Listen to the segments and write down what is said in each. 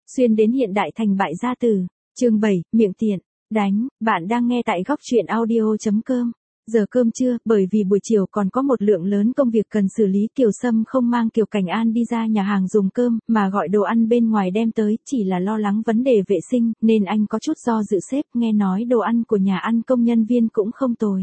Xuyên đến hiện đại thành bại gia tử. Chương 7, miệng tiện. Đánh, bạn đang nghe tại góc truyện audio.com. Giờ cơm trưa, bởi vì buổi chiều còn có một lượng lớn công việc cần xử lý, Kiều Sâm không mang Kiều Cảnh An đi ra nhà hàng dùng cơm, mà gọi đồ ăn bên ngoài đem tới, chỉ là lo lắng vấn đề vệ sinh, nên anh có chút do dự xếp, nghe nói đồ ăn của nhà ăn công nhân viên cũng không tồi.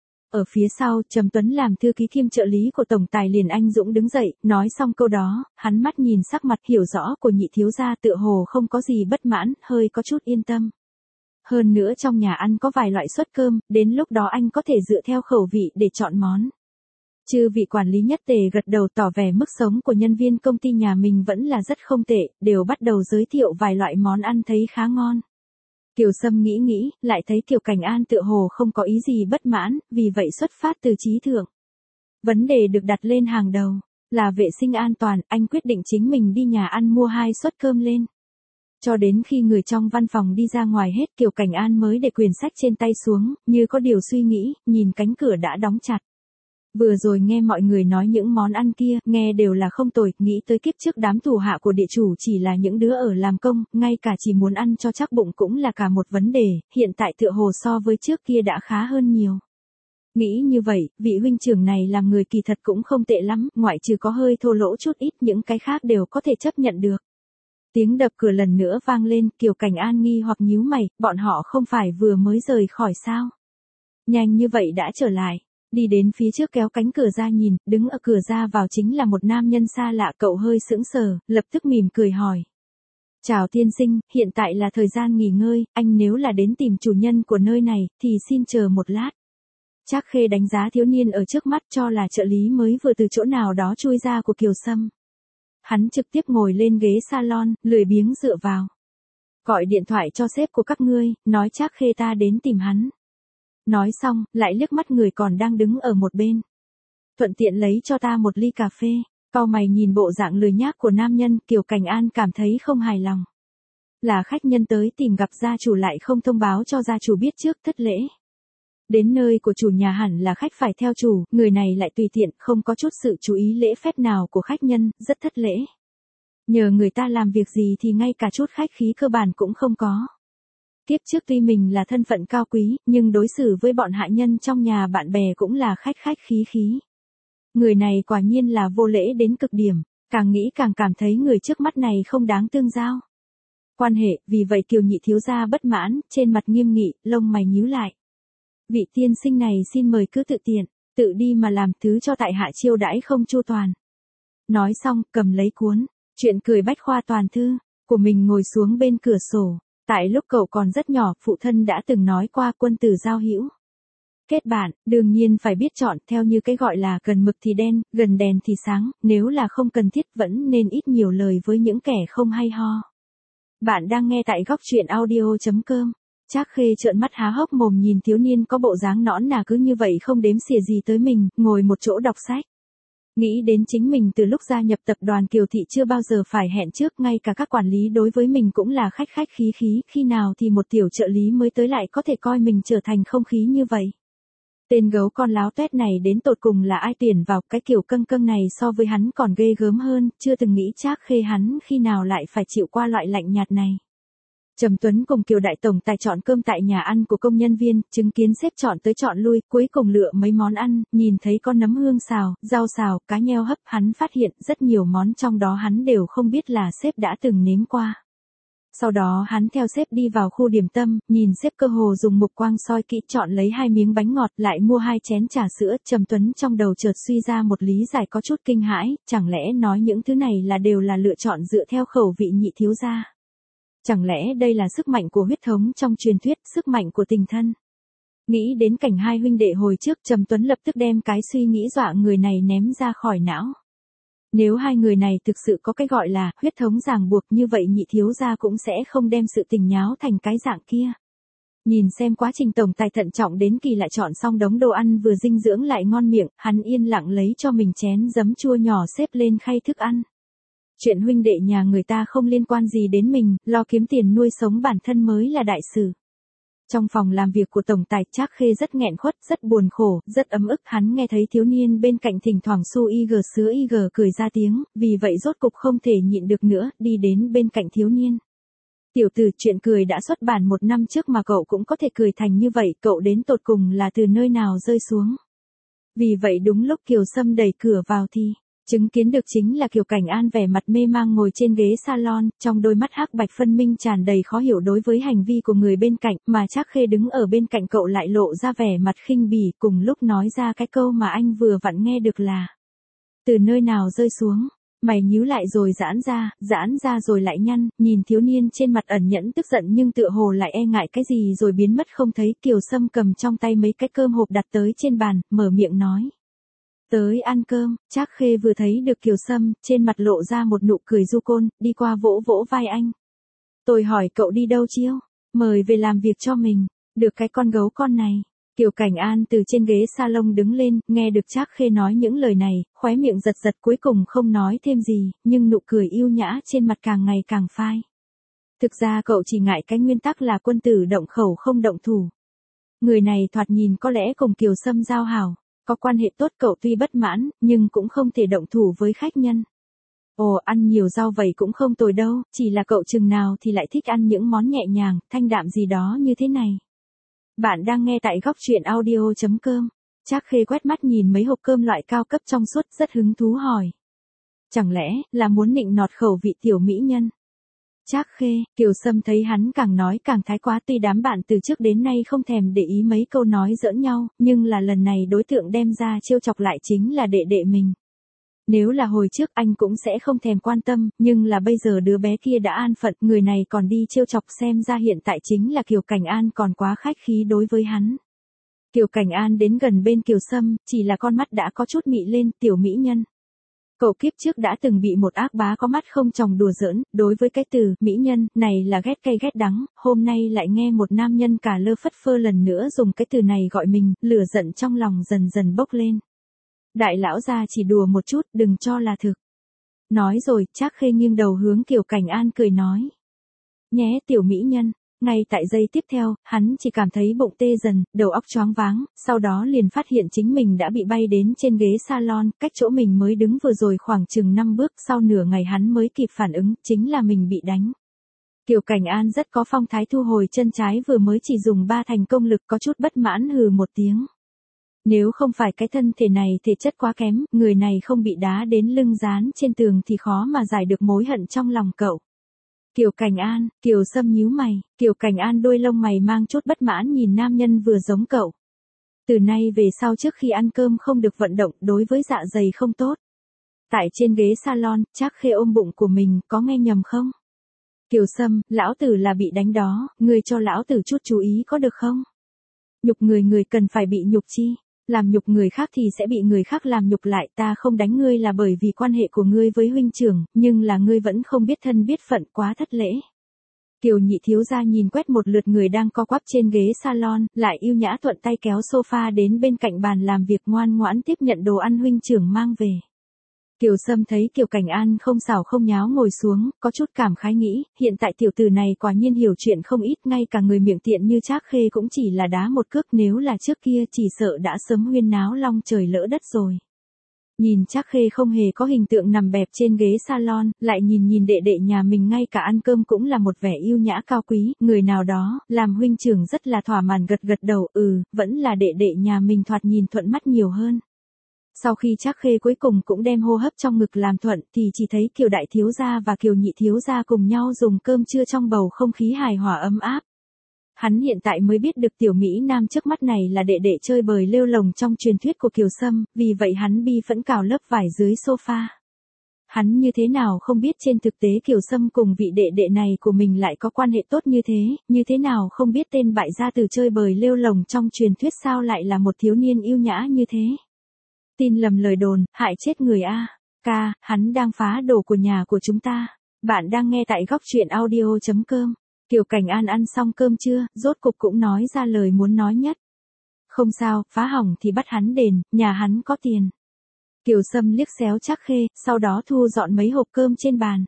Ở phía sau, Trầm Tuấn làm thư ký kiêm trợ lý của tổng tài liền anh Dũng đứng dậy, nói xong câu đó, hắn mắt nhìn sắc mặt hiểu rõ của nhị thiếu gia tựa hồ không có gì bất mãn, hơi có chút yên tâm. Hơn nữa trong nhà ăn có vài loại suất cơm, đến lúc đó anh có thể dựa theo khẩu vị để chọn món. Chư vị quản lý nhất tề gật đầu tỏ vẻ mức sống của nhân viên công ty nhà mình vẫn là rất không tệ, đều bắt đầu giới thiệu vài loại món ăn thấy khá ngon. Kiều Sâm nghĩ, lại thấy Kiều Cảnh An tựa hồ không có ý gì bất mãn, vì vậy xuất phát từ trí thượng. Vấn đề được đặt lên hàng đầu, là vệ sinh an toàn, anh quyết định chính mình đi nhà ăn mua 2 suất cơm lên. Cho đến khi người trong văn phòng đi ra ngoài hết, Kiều Cảnh An mới để quyển sách trên tay xuống, như có điều suy nghĩ, nhìn cánh cửa đã đóng chặt. Vừa rồi nghe mọi người nói những món ăn kia, nghe đều là không tồi, nghĩ tới kiếp trước đám thủ hạ của địa chủ chỉ là những đứa ở làm công, ngay cả chỉ muốn ăn cho chắc bụng cũng là cả một vấn đề, hiện tại tựa hồ so với trước kia đã khá hơn nhiều. Nghĩ như vậy, vị huynh trưởng này làm người kỳ thật cũng không tệ lắm, ngoại trừ có hơi thô lỗ chút ít, những cái khác đều có thể chấp nhận được. Tiếng đập cửa lần nữa vang lên, Kiều Cảnh An nghi hoặc nhíu mày, bọn họ không phải vừa mới rời khỏi sao? Nhanh như vậy đã trở lại. Đi đến phía trước kéo cánh cửa ra nhìn, đứng ở cửa ra vào chính là một nam nhân xa lạ, cậu hơi sững sờ, lập tức mỉm cười hỏi. Chào tiên sinh, hiện tại là thời gian nghỉ ngơi, anh nếu là đến tìm chủ nhân của nơi này, thì xin chờ một lát. Trác Khê đánh giá thiếu niên ở trước mắt cho là trợ lý mới vừa từ chỗ nào đó chui ra của Kiều Sâm. Hắn trực tiếp ngồi lên ghế salon, lười biếng dựa vào. Gọi điện thoại cho sếp của các ngươi, nói Trác Khê ta đến tìm hắn. Nói xong, lại liếc mắt người còn đang đứng ở một bên. Thuận tiện lấy cho ta một ly cà phê. Cau mày nhìn bộ dạng lười nhác của nam nhân, Kiều Cảnh An cảm thấy không hài lòng. Là khách nhân tới tìm gặp gia chủ lại không thông báo cho gia chủ biết trước, thất lễ. Đến nơi của chủ nhà hẳn là khách phải theo chủ, người này lại tùy tiện, không có chút sự chú ý lễ phép nào của khách nhân, rất thất lễ. Nhờ người ta làm việc gì thì ngay cả chút khách khí cơ bản cũng không có. Kiếp trước tuy mình là thân phận cao quý, nhưng đối xử với bọn hạ nhân trong nhà bạn bè cũng là khách khí. Người này quả nhiên là vô lễ đến cực điểm, càng nghĩ càng cảm thấy người trước mắt này không đáng tương giao. Quan hệ, vì vậy Kiều nhị thiếu gia bất mãn, trên mặt nghiêm nghị, lông mày nhíu lại. Vị tiên sinh này xin mời cứ tự tiện, tự đi mà làm, thứ cho tại hạ chiêu đãi không chu toàn. Nói xong, cầm lấy cuốn Chuyện cười bách khoa toàn thư của mình ngồi xuống bên cửa sổ. Tại lúc cậu còn rất nhỏ, phụ thân đã từng nói qua quân tử giao hữu. Kết bạn, đương nhiên phải biết chọn, theo như cái gọi là gần mực thì đen, gần đèn thì sáng, nếu là không cần thiết vẫn nên ít nhiều lời với những kẻ không hay ho. Bạn đang nghe tại góc truyện audio.com. Trác Khê trợn mắt há hốc mồm nhìn thiếu niên có bộ dáng nõn nà cứ như vậy không đếm xỉa gì tới mình, ngồi một chỗ đọc sách. Nghĩ đến chính mình từ lúc gia nhập tập đoàn Kiều Thị chưa bao giờ phải hẹn trước, ngay cả các quản lý đối với mình cũng là khách khí, khi nào thì một tiểu trợ lý mới tới lại có thể coi mình trở thành không khí như vậy. Tên gấu con láo tuét này đến tột cùng là ai tuyển vào, cái kiểu căng này so với hắn còn ghê gớm hơn, chưa từng nghĩ Trác Khê hắn khi nào lại phải chịu qua loại lạnh nhạt này. Trầm Tuấn cùng Kiều đại tổng tài chọn cơm tại nhà ăn của công nhân viên, chứng kiến sếp chọn tới chọn lui, cuối cùng lựa mấy món ăn, nhìn thấy con nấm hương xào, rau xào, cá nheo hấp, hắn phát hiện rất nhiều món trong đó hắn đều không biết là sếp đã từng nếm qua. Sau đó hắn theo sếp đi vào khu điểm tâm, nhìn sếp cơ hồ dùng mục quang soi kỹ, chọn lấy 2 miếng bánh ngọt, lại mua 2 chén trà sữa. Trầm Tuấn trong đầu chợt suy ra một lý giải có chút kinh hãi, chẳng lẽ nói những thứ này đều là lựa chọn dựa theo khẩu vị nhị thiếu gia. Chẳng lẽ đây là sức mạnh của huyết thống trong truyền thuyết, sức mạnh của tình thân? Nghĩ đến cảnh hai huynh đệ hồi trước, Trầm Tuấn lập tức đem cái suy nghĩ dọa người này ném ra khỏi não. Nếu hai người này thực sự có cái gọi là huyết thống ràng buộc, như vậy nhị thiếu gia cũng sẽ không đem sự tình nháo thành cái dạng kia. Nhìn xem quá trình tổng tài thận trọng đến kỳ lại chọn xong đống đồ ăn vừa dinh dưỡng lại ngon miệng, hắn yên lặng lấy cho mình chén giấm chua nhỏ xếp lên khay thức ăn. Chuyện huynh đệ nhà người ta không liên quan gì đến mình, lo kiếm tiền nuôi sống bản thân mới là đại sự. Trong phòng làm việc của tổng tài, Trác Khê rất nghẹn khuất, rất buồn khổ, rất ấm ức, hắn nghe thấy thiếu niên bên cạnh thỉnh thoảng su ig sứa ig cười ra tiếng, vì vậy rốt cục không thể nhịn được nữa, đi đến bên cạnh thiếu niên. Tiểu tử, chuyện cười đã xuất bản 1 năm trước mà cậu cũng có thể cười thành như vậy, cậu đến tột cùng là từ nơi nào rơi xuống. Vì vậy đúng lúc Kiều Sâm đẩy cửa vào thì, chứng kiến được chính là Kiều Cảnh An vẻ mặt mê mang ngồi trên ghế salon, trong đôi mắt hắc bạch phân minh tràn đầy khó hiểu đối với hành vi của người bên cạnh, mà Trác Khê đứng ở bên cạnh cậu lại lộ ra vẻ mặt khinh bỉ, cùng lúc nói ra cái câu mà anh vừa vặn nghe được là: từ nơi nào rơi xuống. Mày nhíu lại rồi giãn ra rồi lại nhăn, nhìn thiếu niên trên mặt ẩn nhẫn tức giận nhưng tựa hồ lại e ngại cái gì rồi biến mất không thấy. Kiều Sâm cầm trong tay mấy cái cơm hộp đặt tới trên bàn, mở miệng nói: tới ăn cơm. Trác Khê vừa thấy được Kiều Sâm, trên mặt lộ ra một nụ cười du côn, đi qua vỗ vỗ vai anh. Tôi hỏi cậu đi đâu chiêu? Mời về làm việc cho mình. Được cái con gấu con này. Kiều Cảnh An từ trên ghế salon đứng lên, nghe được Trác Khê nói những lời này, khóe miệng giật giật cuối cùng không nói thêm gì, nhưng nụ cười yêu nhã trên mặt càng ngày càng phai. Thực ra cậu chỉ ngại cái nguyên tắc là quân tử động khẩu không động thủ. Người này thoạt nhìn có lẽ cùng Kiều Sâm giao hảo, có quan hệ tốt, cậu tuy bất mãn, nhưng cũng không thể động thủ với khách nhân. Ồ, ăn nhiều rau vậy cũng không tồi đâu, chỉ là cậu chừng nào thì lại thích ăn những món nhẹ nhàng, thanh đạm gì đó như thế này. Bạn đang nghe tại góc truyện audio.com. Trác Khê quét mắt nhìn mấy hộp cơm loại cao cấp trong suốt, rất hứng thú hỏi. Chẳng lẽ là muốn nịnh nọt khẩu vị tiểu mỹ nhân? Trác Khê, Kiều Sâm thấy hắn càng nói càng thái quá, tuy đám bạn từ trước đến nay không thèm để ý mấy câu nói giỡn nhau, nhưng là lần này đối tượng đem ra trêu chọc lại chính là đệ đệ mình. Nếu là hồi trước anh cũng sẽ không thèm quan tâm, nhưng là bây giờ đứa bé kia đã an phận, người này còn đi trêu chọc, xem ra hiện tại chính là Kiều Cảnh An còn quá khách khí đối với hắn. Kiều Cảnh An đến gần bên Kiều Sâm, chỉ là con mắt đã có chút mị lên, tiểu mỹ nhân. Cậu kiếp trước đã từng bị một ác bá có mắt không tròng đùa giỡn, đối với cái từ mỹ nhân này là ghét cay ghét đắng, hôm nay lại nghe một nam nhân cả lơ phất phơ lần nữa dùng cái từ này gọi mình, lửa giận trong lòng dần dần bốc lên. Đại lão gia chỉ đùa một chút, đừng cho là thực. Nói rồi, Trác Khê nghiêng đầu hướng Kiều Cảnh An cười nói. Nhé tiểu mỹ nhân. Ngay tại giây tiếp theo, hắn chỉ cảm thấy bụng tê dần, đầu óc choáng váng, sau đó liền phát hiện chính mình đã bị bay đến trên ghế salon, cách chỗ mình mới đứng vừa rồi khoảng chừng 5 bước, sau nửa ngày hắn mới kịp phản ứng, chính là mình bị đánh. Kiều Cảnh An rất có phong thái thu hồi chân trái vừa mới chỉ dùng 3 thành công lực, có chút bất mãn hừ một tiếng. Nếu không phải cái thân thể này thể chất quá kém, người này không bị đá đến lưng dán trên tường thì khó mà giải được mối hận trong lòng cậu. Kiều Cảnh An, Kiều Sâm nhíu mày, Kiều Cảnh An đôi lông mày mang chút bất mãn nhìn nam nhân vừa giống cậu. Từ nay về sau trước khi ăn cơm không được vận động, đối với dạ dày không tốt. Tại trên ghế salon, Trác Khê ôm bụng của mình, có nghe nhầm không? Kiều Sâm, lão tử là bị đánh đó, ngươi cho lão tử chút chú ý có được không? Nhục người người cần phải bị nhục chi? Làm nhục người khác thì sẽ bị người khác làm nhục lại, ta không đánh ngươi là bởi vì quan hệ của ngươi với huynh trưởng, nhưng là ngươi vẫn không biết thân biết phận, quá thất lễ. Kiều nhị thiếu gia nhìn quét một lượt người đang co quắp trên ghế salon, lại yêu nhã thuận tay kéo sofa đến bên cạnh bàn làm việc, ngoan ngoãn tiếp nhận đồ ăn huynh trưởng mang về. Kiều Sâm thấy Kiều Cảnh An không xảo không nháo ngồi xuống, có chút cảm khái nghĩ, hiện tại tiểu tử này quả nhiên hiểu chuyện không ít, ngay cả người miệng tiện như Trác Khê cũng chỉ là đá một cước, nếu là trước kia chỉ sợ đã sớm huyên náo long trời lỡ đất rồi. Nhìn Trác Khê không hề có hình tượng nằm bẹp trên ghế salon, lại nhìn đệ đệ nhà mình ngay cả ăn cơm cũng là một vẻ yêu nhã cao quý, người nào đó, làm huynh trưởng rất là thỏa mãn gật gật đầu, vẫn là đệ đệ nhà mình thoạt nhìn thuận mắt nhiều hơn. Sau khi Trác Khê cuối cùng cũng đem hô hấp trong ngực làm thuận thì chỉ thấy Kiều đại thiếu gia và Kiều nhị thiếu gia cùng nhau dùng cơm trưa trong bầu không khí hài hòa ấm áp. Hắn hiện tại mới biết được tiểu Mỹ Nam trước mắt này là đệ đệ chơi bời lêu lồng trong truyền thuyết của Kiều Sâm, vì vậy hắn bi phẫn cào lớp vải dưới sofa. Hắn như thế nào không biết trên thực tế Kiều Sâm cùng vị đệ đệ này của mình lại có quan hệ tốt như thế nào không biết tên bại gia tử chơi bời lêu lồng trong truyền thuyết sao lại là một thiếu niên yêu nhã như thế. Tin lầm lời đồn, hại chết người a. Ca, hắn đang phá đồ của nhà của chúng ta. Bạn đang nghe tại góc truyện audio.com. Kiều Cảnh An ăn xong cơm trưa, rốt cục cũng nói ra lời muốn nói nhất. Không sao, phá hỏng thì bắt hắn đền, nhà hắn có tiền. Kiều Sâm liếc xéo Trác Khê, sau đó thu dọn mấy hộp cơm trên bàn.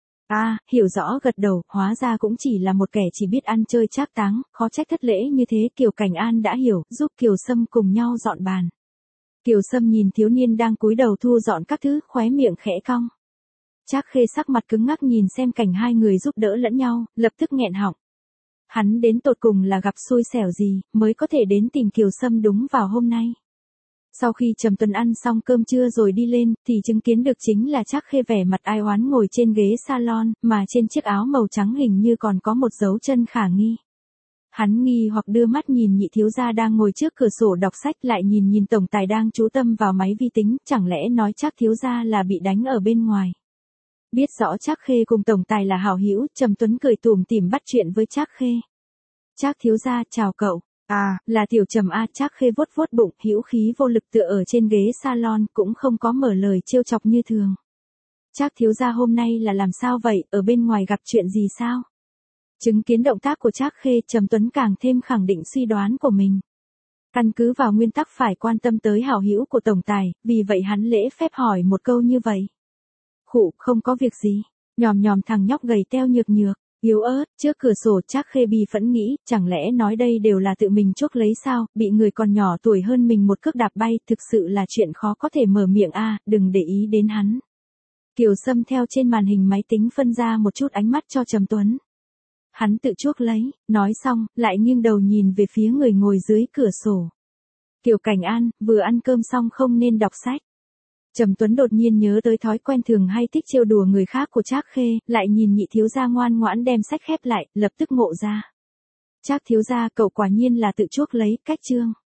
Hiểu rõ gật đầu, hóa ra cũng chỉ là một kẻ chỉ biết ăn chơi trác táng, khó trách thất lễ như thế. Kiều Cảnh An đã hiểu, giúp Kiều Sâm cùng nhau dọn bàn. Kiều Sâm nhìn thiếu niên đang cúi đầu thu dọn các thứ, khóe miệng khẽ cong. Trác Khê sắc mặt cứng ngắc nhìn xem cảnh hai người giúp đỡ lẫn nhau, lập tức nghẹn họng. Hắn đến tột cùng là gặp xui xẻo gì, mới có thể đến tìm Kiều Sâm đúng vào hôm nay. Sau khi Trầm Tuấn ăn xong cơm trưa rồi đi lên, thì chứng kiến được chính là Trác Khê vẻ mặt ai oán ngồi trên ghế salon, mà trên chiếc áo màu trắng hình như còn có một dấu chân khả nghi. Hắn nghi hoặc đưa mắt nhìn nhị thiếu gia đang ngồi trước cửa sổ đọc sách, lại nhìn tổng tài đang chú tâm vào máy vi tính, chẳng lẽ nói Trác thiếu gia là bị đánh ở bên ngoài. Biết rõ Trác Khê cùng tổng tài là hảo hữu, Trầm Tuấn cười tủm tỉm bắt chuyện với Trác Khê. Trác thiếu gia, chào cậu. À, là Tiểu Trầm a. Trác Khê vuốt vuốt bụng, hữu khí vô lực tựa ở trên ghế salon, cũng không có mở lời trêu chọc như thường. Trác thiếu gia hôm nay là làm sao vậy, ở bên ngoài gặp chuyện gì sao? Chứng kiến động tác của Trác Khê, Trầm Tuấn càng thêm khẳng định suy đoán của mình. Căn cứ vào nguyên tắc phải quan tâm tới hảo hữu của tổng tài, vì vậy hắn lễ phép hỏi một câu như vậy. Khụ, không có việc gì. Nhòm thằng nhóc gầy teo nhược nhược, yếu ớt, trước cửa sổ. Trác Khê bi phẫn nghĩ, chẳng lẽ nói đây đều là tự mình chuốc lấy sao, bị người còn nhỏ tuổi hơn mình một cước đạp bay, thực sự là chuyện khó có thể mở miệng a. Đừng để ý đến hắn. Kiều Sâm theo trên màn hình máy tính phân ra một chút ánh mắt cho Trầm Tuấn. Hắn tự chuốc lấy, nói xong, lại nghiêng đầu nhìn về phía người ngồi dưới cửa sổ. Kiều Cảnh An, vừa ăn cơm xong không nên đọc sách. Trầm Tuấn đột nhiên nhớ tới thói quen thường hay thích trêu đùa người khác của Trác Khê, lại nhìn nhị thiếu gia ngoan ngoãn đem sách khép lại, lập tức ngộ ra. Trác thiếu gia, cậu quả nhiên là tự chuốc lấy, cách chương.